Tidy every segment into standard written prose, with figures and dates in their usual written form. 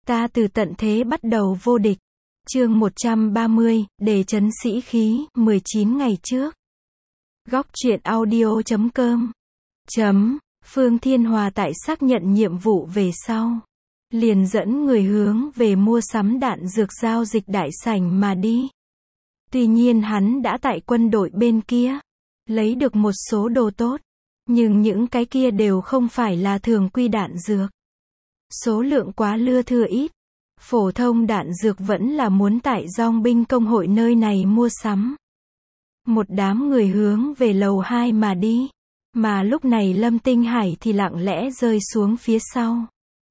Ta từ tận thế bắt đầu vô địch. Chương 130, để trấn sĩ khí, 19 ngày trước. Góc truyện audio.com. Phương Thiên Hòa tại xác nhận nhiệm vụ về sau, liền dẫn người hướng về mua sắm đạn dược giao dịch đại sảnh mà đi. Tuy nhiên hắn đã tại quân đội bên kia lấy được một số đồ tốt, nhưng những cái kia đều không phải là thường quy đạn dược. Số lượng quá lưa thưa ít. Phổ thông đạn dược vẫn là muốn tại dong binh công hội nơi này mua sắm. Một đám người hướng về lầu 2 mà đi. Mà lúc này Lâm Tinh Hải thì lặng lẽ rơi xuống phía sau.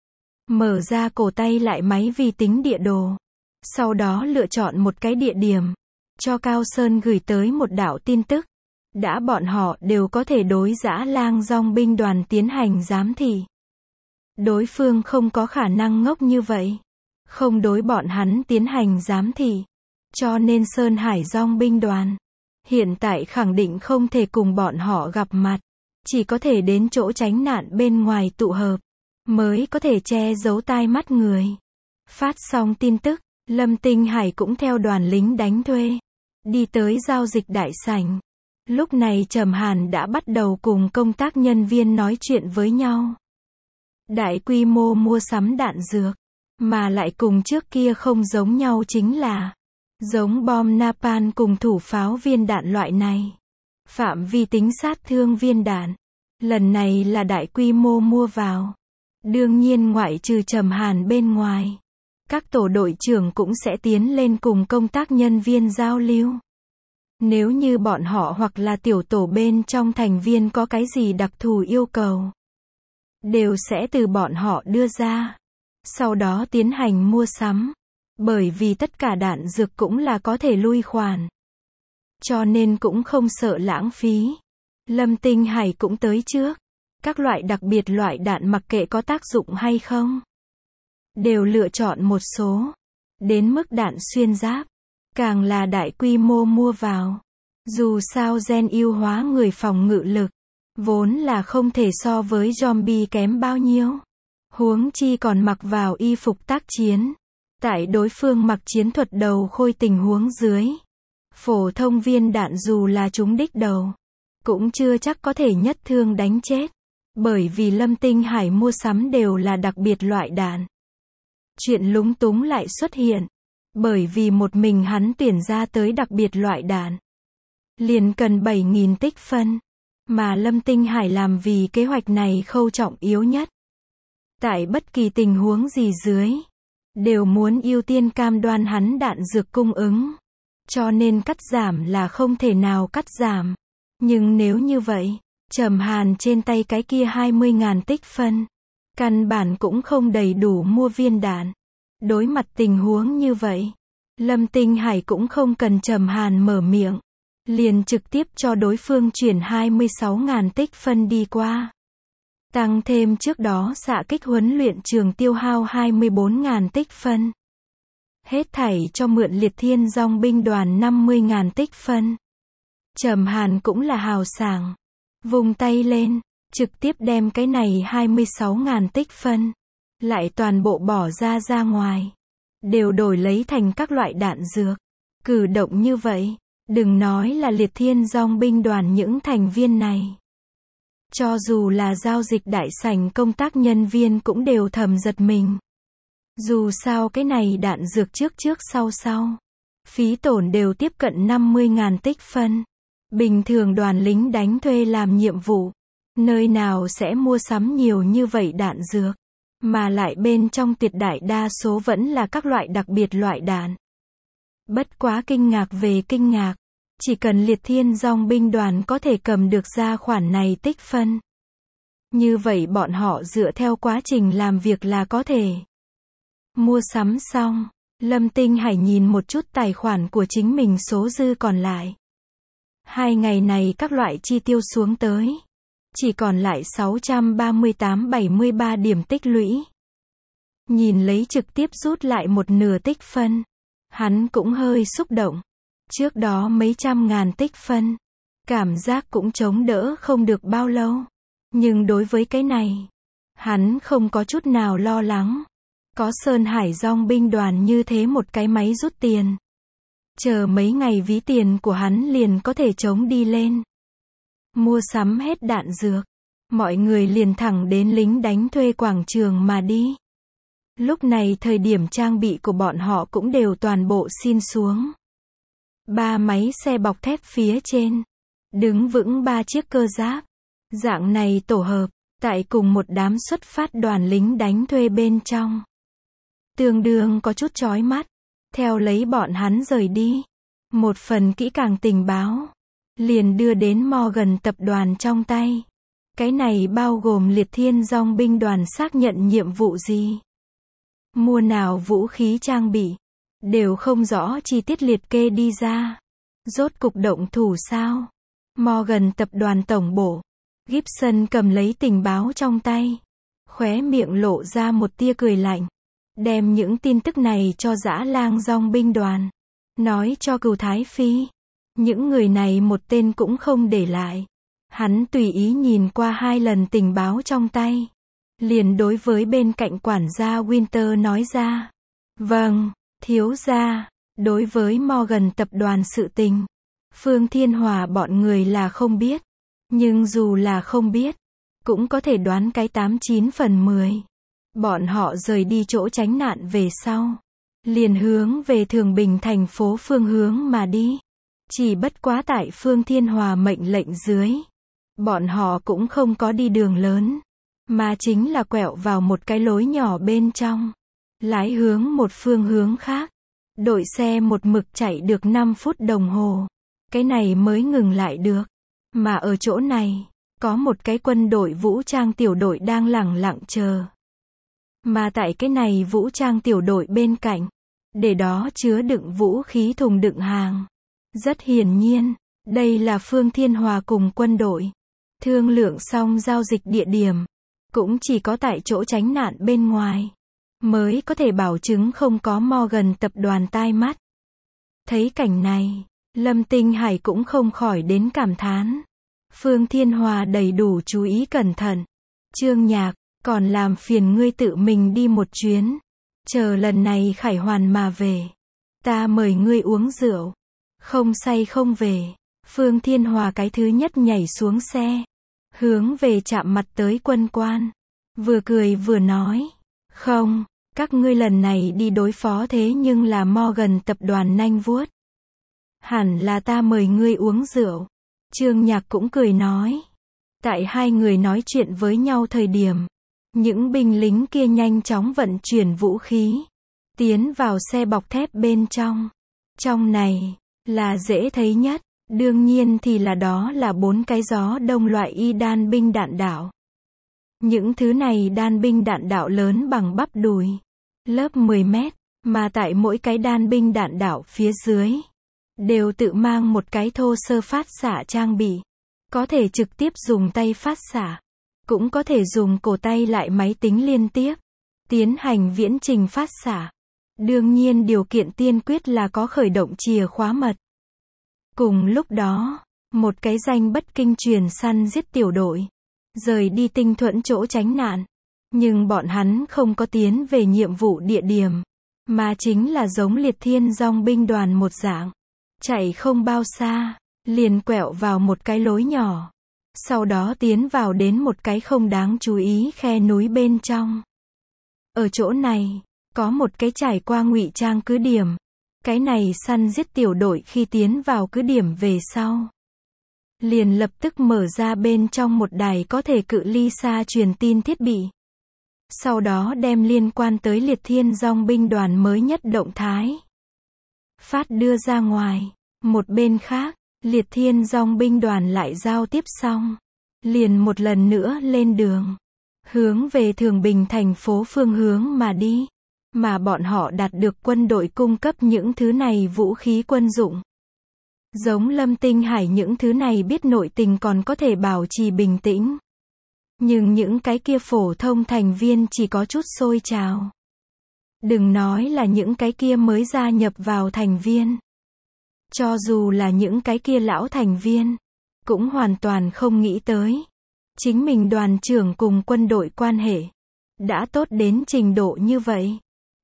Mở ra cổ tay lại máy vi tính địa đồ. Sau đó lựa chọn một cái địa điểm. Cho Cao Sơn gửi tới một đạo tin tức. Đã bọn họ đều có thể đối Dã Lang dong binh đoàn tiến hành giám thị. Đối phương không có khả năng ngốc như vậy. Không đối bọn hắn tiến hành giám thị. Cho nên Sơn Hải dong binh đoàn hiện tại khẳng định không thể cùng bọn họ gặp mặt. Chỉ có thể đến chỗ tránh nạn bên ngoài tụ hợp. Mới có thể che giấu tai mắt người. Phát xong tin tức, Lâm Tinh Hải cũng theo đoàn lính đánh thuê. Đi tới giao dịch đại sảnh. Lúc này Trầm Hàn đã bắt đầu cùng công tác nhân viên nói chuyện với nhau. Đại quy mô mua sắm đạn dược. Mà lại cùng trước kia không giống nhau chính là giống bom napalm cùng thủ pháo viên đạn loại này. Phạm vi tính sát thương viên đạn. Lần này là đại quy mô mua vào. Đương nhiên ngoại trừ Trầm Hàn bên ngoài. Các tổ đội trưởng cũng sẽ tiến lên cùng công tác nhân viên giao lưu. Nếu như bọn họ hoặc là tiểu tổ bên trong thành viên có cái gì đặc thù yêu cầu, đều sẽ từ bọn họ đưa ra. Sau đó tiến hành mua sắm. Bởi vì tất cả đạn dược cũng là có thể lui khoản. Cho nên cũng không sợ lãng phí. Lâm Tinh Hải cũng tới trước. Các loại đặc biệt loại đạn mặc kệ có tác dụng hay không, đều lựa chọn một số. Đến mức đạn xuyên giáp, càng là đại quy mô mua vào. Dù sao gen ưu hóa người phòng ngự lực, vốn là không thể so với zombie kém bao nhiêu. Huống chi còn mặc vào y phục tác chiến. Tại đối phương mặc chiến thuật đầu khôi tình huống dưới. Phổ thông viên đạn dù là trúng đích đầu, cũng chưa chắc có thể nhất thương đánh chết. Bởi vì Lâm Tinh Hải mua sắm đều là đặc biệt loại đạn. Chuyện lúng túng lại xuất hiện. Bởi vì một mình hắn tuyển ra tới đặc biệt loại đạn. Liền cần 7.000 tích phân. Mà Lâm Tinh Hải làm vì kế hoạch này khâu trọng yếu nhất. Tại bất kỳ tình huống gì dưới, đều muốn ưu tiên cam đoan hắn đạn dược cung ứng. Cho nên cắt giảm là không thể nào cắt giảm. Nhưng nếu như vậy, Trầm Hàn trên tay cái kia 20.000 tích phân, căn bản cũng không đầy đủ mua viên đạn. Đối mặt tình huống như vậy, Lâm Tinh Hải cũng không cần Trầm Hàn mở miệng. Liền trực tiếp cho đối phương chuyển 26.000 tích phân đi qua. Tăng thêm trước đó xạ kích huấn luyện trường tiêu hao 24.000 tích phân. Hết thảy cho mượn Liệt Thiên dong binh đoàn 50.000 tích phân. Trầm Hàn cũng là hào sảng. Vung tay lên, trực tiếp đem cái này 26.000 tích phân. Lại toàn bộ bỏ ra ngoài. Đều đổi lấy thành các loại đạn dược. Cử động như vậy, đừng nói là Liệt Thiên dong binh đoàn những thành viên này. Cho dù là giao dịch đại sảnh công tác nhân viên cũng đều thầm giật mình. Dù sao cái này đạn dược trước sau. Phí tổn đều tiếp cận 50.000 tích phân. Bình thường đoàn lính đánh thuê làm nhiệm vụ. Nơi nào sẽ mua sắm nhiều như vậy đạn dược. Mà lại bên trong tuyệt đại đa số vẫn là các loại đặc biệt loại đạn. Bất quá kinh ngạc về kinh ngạc. Chỉ cần Liệt Thiên dong binh đoàn có thể cầm được ra khoản này tích phân. Như vậy bọn họ dựa theo quá trình làm việc là có thể. Mua sắm xong, Lâm Tinh Hải nhìn một chút tài khoản của chính mình số dư còn lại. 2 ngày này các loại chi tiêu xuống tới. Chỉ còn lại 638-73 điểm tích lũy. Nhìn lấy trực tiếp rút lại một nửa tích phân. Hắn cũng hơi xúc động. Trước đó mấy trăm ngàn tích phân. Cảm giác cũng chống đỡ không được bao lâu. Nhưng đối với cái này, hắn không có chút nào lo lắng. Có Sơn Hải dong binh đoàn như thế một cái máy rút tiền. Chờ mấy ngày ví tiền của hắn liền có thể chống đi lên. Mua sắm hết đạn dược. Mọi người liền thẳng đến lính đánh thuê quảng trường mà đi. Lúc này thời điểm trang bị của bọn họ cũng đều toàn bộ xin xuống. 3 máy xe bọc thép phía trên. Đứng vững 3 chiếc cơ giáp. Dạng này tổ hợp, tại cùng một đám xuất phát đoàn lính đánh thuê bên trong. Tương đương có chút chói mắt. Theo lấy bọn hắn rời đi. Một phần kỹ càng tình báo. Liền đưa đến Morgan tập đoàn trong tay. Cái này bao gồm Liệt Thiên Dong binh đoàn xác nhận nhiệm vụ gì. Mua nào vũ khí trang bị. Đều không rõ chi tiết liệt kê đi ra. Rốt cục động thủ sao? Morgan tập đoàn tổng bộ. Gibson cầm lấy tình báo trong tay. Khóe miệng lộ ra một tia cười lạnh. Đem những tin tức này cho Dã Lang Dong binh đoàn. Nói cho Cửu Thái Phi. Những người này một tên cũng không để lại. Hắn tùy ý nhìn qua 2 lần tình báo trong tay. Liền đối với bên cạnh quản gia Winter nói ra. Vâng, thiếu gia. Đối với Morgan tập đoàn sự tình. Phương Thiên Hòa bọn người là không biết. Nhưng dù là không biết. Cũng có thể đoán cái 89 phần 10. Bọn họ rời đi chỗ tránh nạn về sau. Liền hướng về Thường Bình thành phố phương hướng mà đi. Chỉ bất quá tại Phương Thiên Hòa mệnh lệnh dưới. Bọn họ cũng không có đi đường lớn. Mà chính là quẹo vào một cái lối nhỏ bên trong. Lái hướng một phương hướng khác. Đội xe một mực chạy được 5 phút đồng hồ. Cái này mới ngừng lại được. Mà ở chỗ này, có một cái quân đội vũ trang tiểu đội đang lẳng lặng chờ. Mà tại cái này vũ trang tiểu đội bên cạnh, để đó chứa đựng vũ khí thùng đựng hàng. Rất hiển nhiên, đây là Phương Thiên Hòa cùng quân đội. Thương lượng xong giao dịch địa điểm. Cũng chỉ có tại chỗ tránh nạn bên ngoài. Mới có thể bảo chứng không có Morgan tập đoàn tai mắt. Thấy cảnh này, Lâm Tinh Hải cũng không khỏi đến cảm thán. Phương Thiên Hòa đầy đủ chú ý cẩn thận. Trương Nhạc, còn làm phiền ngươi tự mình đi một chuyến. Chờ lần này khải hoàn mà về. Ta mời ngươi uống rượu. Không say không về. Phương Thiên Hòa cái thứ nhất nhảy xuống xe. Hướng về chạm mặt tới quân quan. Vừa cười vừa nói. Không, các ngươi lần này đi đối phó thế nhưng là Morgan tập đoàn nanh vuốt. Hẳn là ta mời ngươi uống rượu. Trương Nhạc cũng cười nói. Tại hai người nói chuyện với nhau thời điểm. Những binh lính kia nhanh chóng vận chuyển vũ khí. Tiến vào xe bọc thép bên trong. Trong này, là dễ thấy nhất. Đương nhiên thì đó là 4 cái gió đông loại y đan binh đạn đạo. Những thứ này đan binh đạn đạo lớn bằng bắp đùi. Lớp 10 mét, mà tại mỗi cái đan binh đạn đạo phía dưới. Đều tự mang một cái thô sơ phát xạ trang bị. Có thể trực tiếp dùng tay phát xạ. Cũng có thể dùng cổ tay lại máy tính liên tiếp. Tiến hành viễn trình phát xạ. Đương nhiên điều kiện tiên quyết là có khởi động chìa khóa mật. Cùng lúc đó, một cái danh bất kinh truyền săn giết tiểu đội. Rời đi Tinh Thuẫn chỗ tránh nạn. Nhưng bọn hắn không có tiến về nhiệm vụ địa điểm. Mà chính là giống Liệt Thiên Dong binh đoàn một dạng. Chạy không bao xa, liền quẹo vào một cái lối nhỏ. Sau đó tiến vào đến một cái không đáng chú ý khe núi bên trong. Ở chỗ này, có một cái trải qua ngụy trang cứ điểm. Cái này săn giết tiểu đội khi tiến vào cứ điểm về sau. Liền lập tức mở ra bên trong một đài có thể cự ly xa truyền tin thiết bị. Sau đó đem liên quan tới Liệt Thiên Dong binh đoàn mới nhất động thái. Phát đưa ra ngoài. Một bên khác, Liệt Thiên Dong binh đoàn lại giao tiếp xong. Liền một lần nữa lên đường. Hướng về Thường Bình thành phố phương hướng mà đi. Mà bọn họ đạt được quân đội cung cấp những thứ này vũ khí quân dụng. Giống Lâm Tinh Hải những thứ này biết nội tình còn có thể bảo trì bình tĩnh. Nhưng những cái kia phổ thông thành viên chỉ có chút sôi trào. Đừng nói là những cái kia mới gia nhập vào thành viên. Cho dù là những cái kia lão thành viên, cũng hoàn toàn không nghĩ tới. Chính mình đoàn trưởng cùng quân đội quan hệ đã tốt đến trình độ như vậy.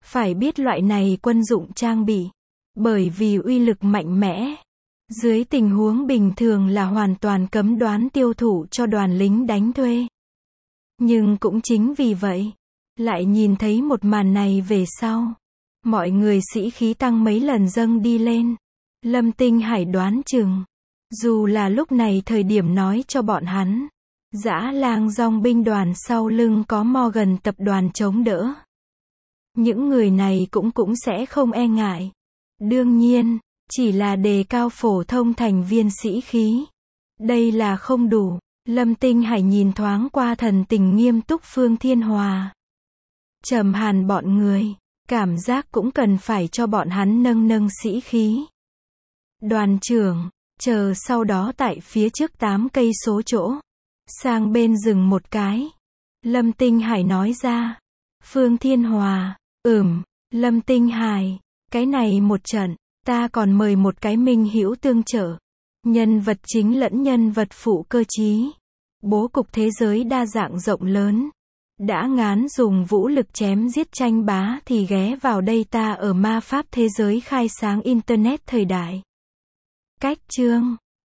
Phải biết loại này quân dụng trang bị, bởi vì uy lực mạnh mẽ, dưới tình huống bình thường là hoàn toàn cấm đoán tiêu thụ cho đoàn lính đánh thuê. Nhưng cũng chính vì vậy, lại nhìn thấy một màn này về sau, mọi người sĩ khí tăng mấy lần dâng đi lên. Lâm Tinh Hải đoán chừng, dù là lúc này thời điểm nói cho bọn hắn, Dã Lang dòng binh đoàn sau lưng có Morgan tập đoàn chống đỡ, những người này cũng sẽ không e ngại. Đương nhiên, chỉ là đề cao phổ thông thành viên sĩ khí. Đây là không đủ. Lâm Tinh Hải nhìn thoáng qua thần tình nghiêm túc Phương Thiên Hòa, Trầm Hàn bọn người, cảm giác cũng cần phải cho bọn hắn nâng nâng sĩ khí. Đoàn trưởng, chờ sau đó tại phía trước 8 cây số chỗ, sang bên dừng một cái. Lâm Tinh Hải nói ra. Phương Thiên Hòa, Lâm Tinh Hải, cái này một trận, ta còn mời một cái minh hữu tương trợ. Nhân vật chính lẫn nhân vật phụ cơ trí. Bố cục thế giới đa dạng rộng lớn. Đã ngán dùng vũ lực chém giết tranh bá thì ghé vào đây ta ở ma pháp thế giới khai sáng Internet thời đại. Cách chương